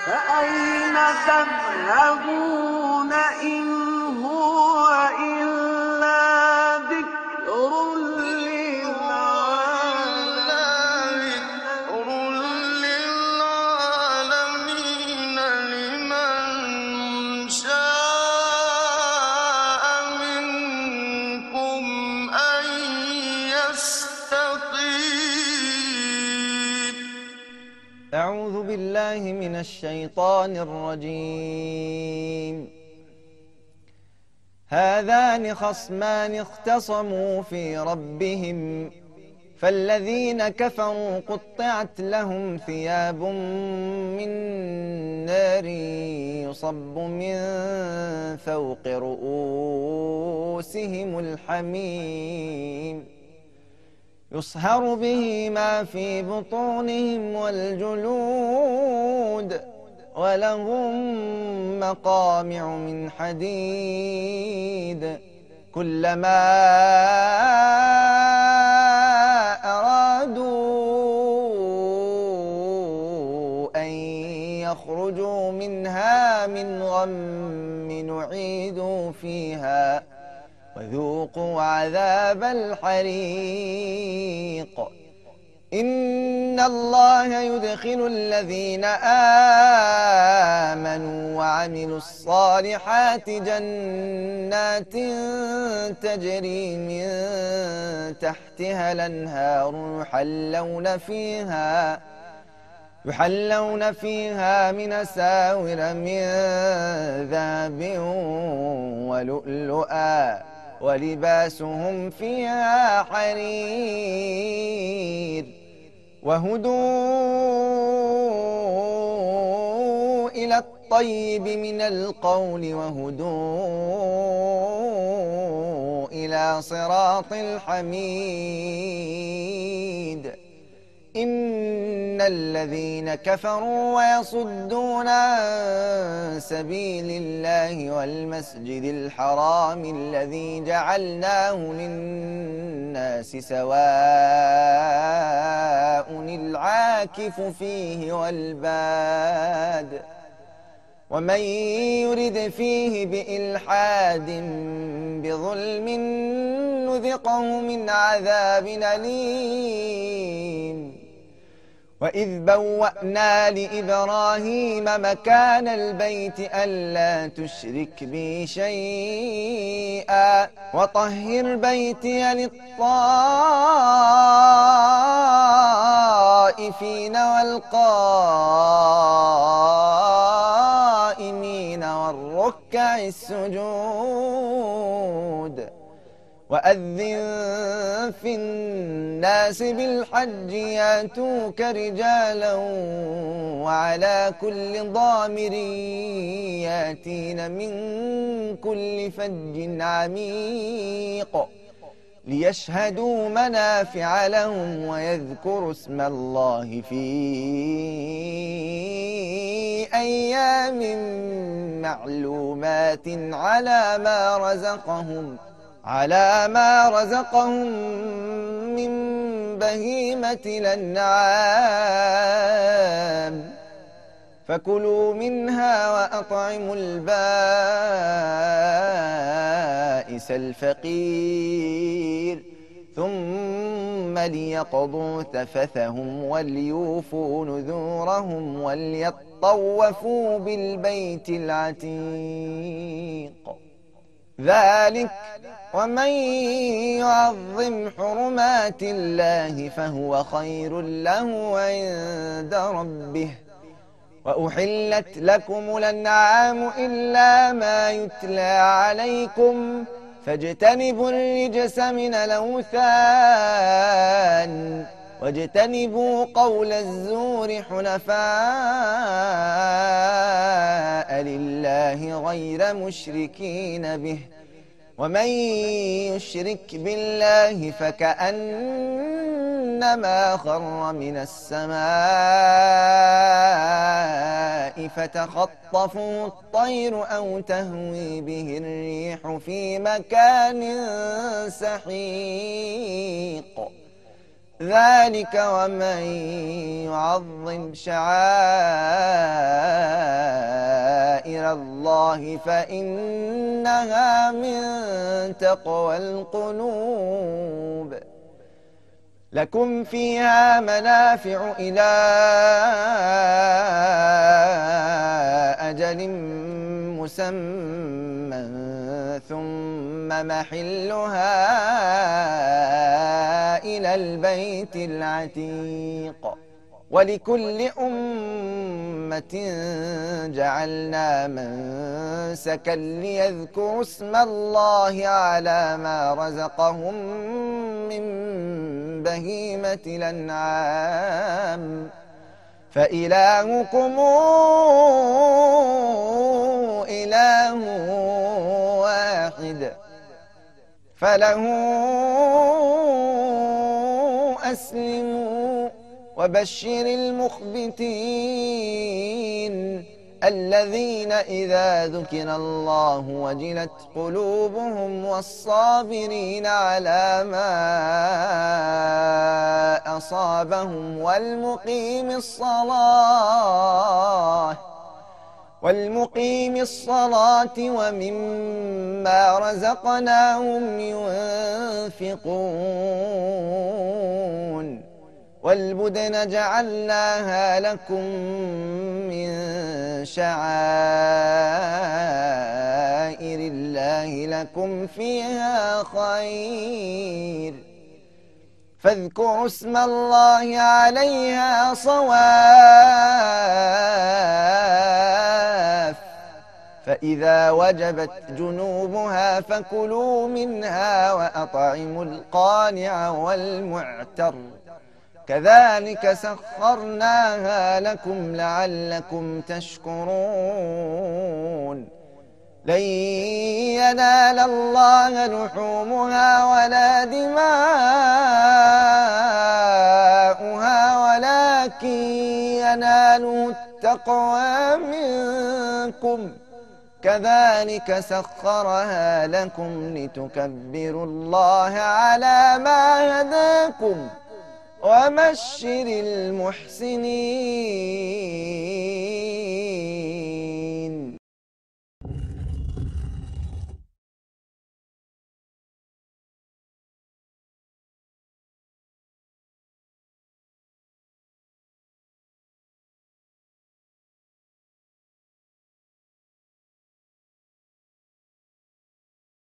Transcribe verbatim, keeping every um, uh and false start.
فأين تذهبون إن هو إلا ذكر للعالمين لمن شاء منكم أن يستقيم. أعوذ بالله من الشيطان الرجيم. هذان خصمان اختصموا في ربهم فالذين كفروا قطعت لهم ثياب من نار يصب من فوق رؤوسهم الحميم يصهر به ما في بطونهم والجلود ولهم مقامع من حديد كلما أرادوا أن يخرجوا منها من غم نعيدوا فيها وذوقوا عذاب الحريق. إن الله يدخل الذين آمنوا وعملوا الصالحات جنات تجري من تحتها الأنهار يحلون فيها يحلون فيها من أساور من ذهب ولؤلؤا ولباسهم فيها حرير وهدوا إلى الطيب من القول وهدوا إلى صراط الحميد. إن الذين كفروا ويصدون عن سبيل الله والمسجد الحرام الذي جعلناه للناس سواء العاكف فيه والباد ومن يرد فيه بإلحاد بظلم نذقه من عذاب أليم. وإذ بوأنا لإبراهيم مكان البيت ألا تشرك بي شيئا وطهر بيتي للطائفين والقائمين والركع السجود. وأذن في الناس بالحج ياتوك رجالا وعلى كل ضامر ياتين من كل فج عميق ليشهدوا منافع لهم ويذكروا اسم الله في أيام معلومات على ما رزقهم على ما رزقهم من بهيمة الأنعام فكلوا منها وأطعموا البائس الفقير ثم ليقضوا تفثهم وليوفوا نذورهم وليطوفوا بالبيت العتيق. ذلك ومن يعظم حرمات الله فهو خير له عند ربه. وأحلت لكم الأنعام إلا ما يتلى عليكم فاجتنبوا الرجس من الأوثان واجتنبوا قول الزور حنفاء لله غير مشركين به ومن يشرك بالله فكأنما خر من السماء فتخطفه الطير أو تهوي به الريح في مكان سحيق. ذلك ومن يعظم شعائر الله فإنها من تقوى القلوب. لكم فيها منافع إلى أجل مسمى ثم محلها إلى البيت العتيق. ولكل أمة جعلنا منسكا ليذكروا اسم الله على ما رزقهم من بهيمة الأنعام فإلهكم إله واحد فله أسلموا. وبشر المخبتين الذين إذا ذكر الله وجلت قلوبهم والصابرين على ما أصابهم والمقيم الصلاة والمقيم الصلاة ومما رزقناهم ينفقون. والبدن جعلناها لكم من شعائر الله لكم فيها خير فاذكروا اسم الله عليها صواف فإذا وجبت جنوبها فكلوا منها وأطعموا القانع والمعتر كذلك سخرناها لكم لعلكم تشكرون. لن ينال الله لحومها ولا دماؤها ولكن يناله التقوى منكم كذلك سخرها لكم لتكبروا الله على ما هداكم وبشر المحسنين.